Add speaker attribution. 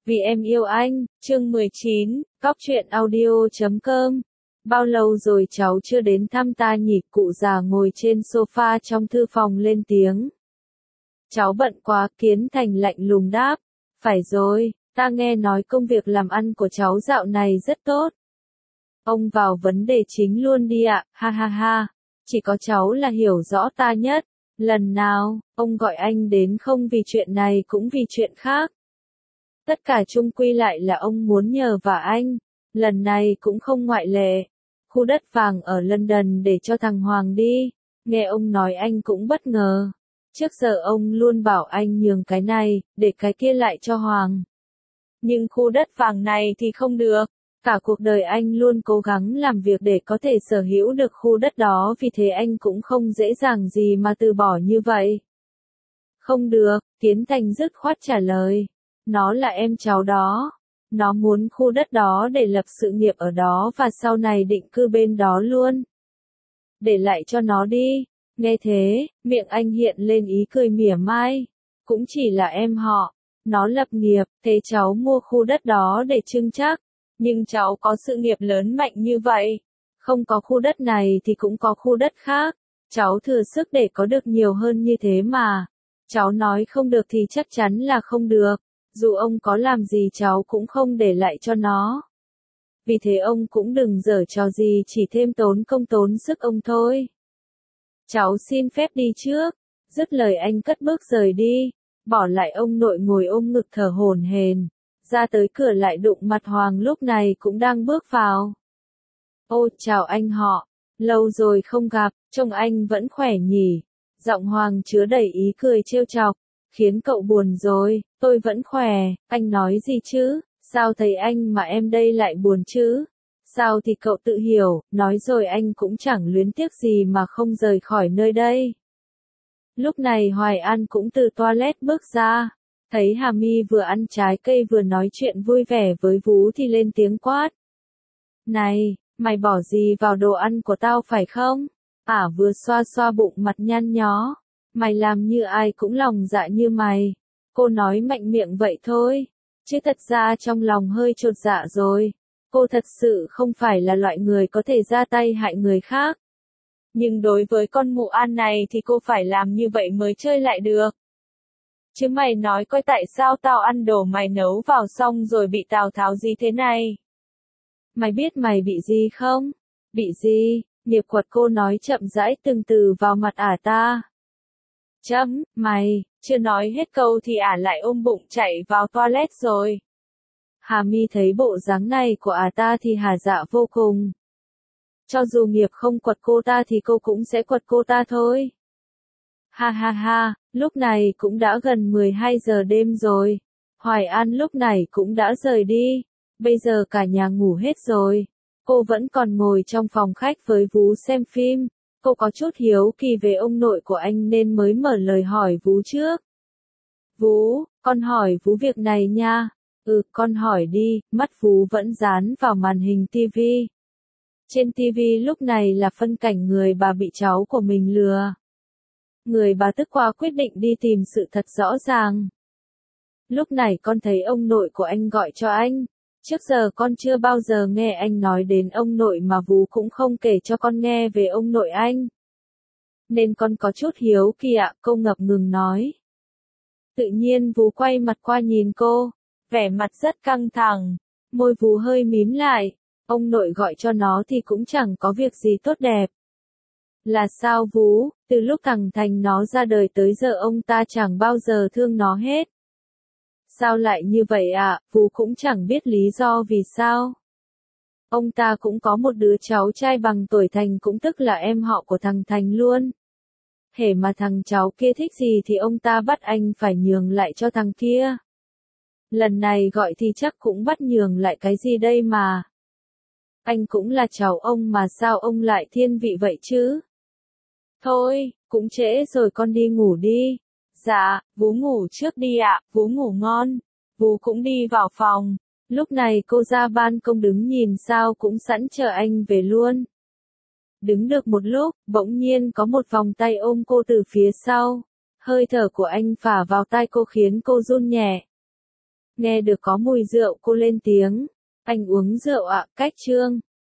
Speaker 1: Vì em yêu anh, chương 19, Cóc truyện audio.com. Bao lâu rồi cháu chưa đến thăm ta nhỉ? Cụ già ngồi trên sofa trong thư phòng lên tiếng. Cháu bận quá, Kiến Thành lạnh lùng đáp. Phải rồi, ta nghe nói công việc làm ăn của cháu dạo này rất tốt. Ông vào vấn đề chính luôn đi ạ, ha ha ha. Chỉ có cháu là hiểu rõ ta nhất. Lần nào, ông gọi anh đến không vì chuyện này cũng vì chuyện khác. Tất cả chung quy lại là ông muốn nhờ vả anh. Lần này cũng không ngoại lệ. Khu đất vàng ở London để cho thằng Hoàng đi. Nghe ông nói anh cũng bất ngờ. Trước giờ ông luôn bảo anh nhường cái này, để cái kia lại cho Hoàng. Nhưng khu đất vàng này thì không được. Cả cuộc đời anh luôn cố gắng làm việc để có thể sở hữu được khu đất đó, vì thế anh cũng không dễ dàng gì mà từ bỏ như vậy. Không được, Kiến Thành dứt khoát trả lời. Nó là em cháu đó. Nó muốn khu đất đó để lập sự nghiệp ở đó và sau này định cư bên đó luôn. Để lại cho nó đi. Nghe thế, miệng anh hiện lên ý cười mỉa mai. Cũng chỉ là em họ. Nó lập nghiệp, thế cháu mua khu đất đó để trưng chắc. Nhưng cháu có sự nghiệp lớn mạnh như vậy. Không có khu đất này thì cũng có khu đất khác. Cháu thừa sức để có được nhiều hơn như thế mà. Cháu nói không được thì chắc chắn là không được. Dù ông có làm gì cháu cũng không để lại cho nó. Vì thế ông cũng đừng giở trò gì, chỉ thêm tốn công tốn sức ông thôi. Cháu xin phép đi trước. Dứt lời anh cất bước rời đi. Bỏ lại ông nội ngồi ôm ngực thở hổn hển. Ra tới cửa lại đụng mặt Hoàng lúc này cũng đang bước vào. Ô, chào anh họ. Lâu rồi không gặp, trông anh vẫn khỏe nhỉ. Giọng Hoàng chứa đầy ý cười trêu chọc. Khiến cậu buồn rồi, tôi vẫn khỏe, anh nói gì chứ, sao thấy anh mà em đây lại buồn chứ? Sao thì cậu tự hiểu, nói rồi anh cũng chẳng luyến tiếc gì mà không rời khỏi nơi đây. Lúc này Hoài An cũng từ toilet bước ra, thấy Hà My vừa ăn trái cây vừa nói chuyện vui vẻ với Vú thì lên tiếng quát. Này, mày bỏ gì vào đồ ăn của tao phải không? Vừa xoa xoa bụng mặt nhăn nhó. Mày làm như ai cũng lòng dạ như mày. Cô nói mạnh miệng vậy thôi. Chứ thật ra trong lòng hơi chột dạ rồi. Cô thật sự không phải là loại người có thể ra tay hại người khác. Nhưng đối với con mụ An này thì cô phải làm như vậy mới chơi lại được. Chứ mày nói coi tại sao tao ăn đồ mày nấu vào xong rồi bị Tào Tháo gì thế này? Mày biết mày bị gì không? Bị gì? Nghiệp Quật cô nói chậm rãi từng từ vào mặt ta. Mày, chưa nói hết câu thì lại ôm bụng chạy vào toilet rồi. Hà My thấy bộ dáng này của ta thì hà dạ vô cùng. Cho dù Nghiệp không quật cô ta thì cô cũng sẽ quật cô ta thôi. Ha ha ha, lúc này cũng đã gần 12 giờ đêm rồi. Hoài An lúc này cũng đã rời đi. Bây giờ cả nhà ngủ hết rồi. Cô vẫn còn ngồi trong phòng khách với Vú xem phim. Cô có chút hiếu kỳ về ông nội của anh nên mới mở lời hỏi Vú trước. Vú, con hỏi Vú việc này nha. Con hỏi đi, mắt Vú vẫn dán vào màn hình tivi. Trên tivi lúc này là phân cảnh người bà bị cháu của mình lừa. Người bà tức quá quyết định đi tìm sự thật rõ ràng. Lúc này con thấy ông nội của anh gọi cho anh. Trước giờ con chưa bao giờ nghe anh nói đến ông nội mà Vú cũng không kể cho con nghe về ông nội anh. Nên con có chút hiếu kỳ ạ, cô ngập ngừng nói. Tự nhiên Vú quay mặt qua nhìn cô, vẻ mặt rất căng thẳng, môi Vú hơi mím lại, ông nội gọi cho nó thì cũng chẳng có việc gì tốt đẹp. Là sao Vú, từ lúc thằng Thành nó ra đời tới giờ ông ta chẳng bao giờ thương nó hết. Sao lại như vậy ạ? Vú cũng chẳng biết lý do vì sao. Ông ta cũng có một đứa cháu trai bằng tuổi Thành, cũng tức là em họ của thằng Thành luôn. Hễ mà thằng cháu kia thích gì thì ông ta bắt anh phải nhường lại cho thằng kia. Lần này gọi thì chắc cũng bắt nhường lại cái gì đây mà. Anh cũng là cháu ông mà sao ông lại thiên vị vậy chứ? Thôi, cũng trễ rồi, con đi ngủ đi. Dạ, Vú ngủ trước đi ạ, Vú ngủ ngon. Vú cũng đi vào phòng. Lúc này cô ra ban công đứng nhìn sao cũng sẵn chờ anh về luôn. Đứng được một lúc, bỗng nhiên có một vòng tay ôm cô từ phía sau. Hơi thở của anh phả vào tai cô khiến cô run nhẹ. Nghe được có mùi rượu cô lên tiếng. Anh uống rượu ạ, cách Trương.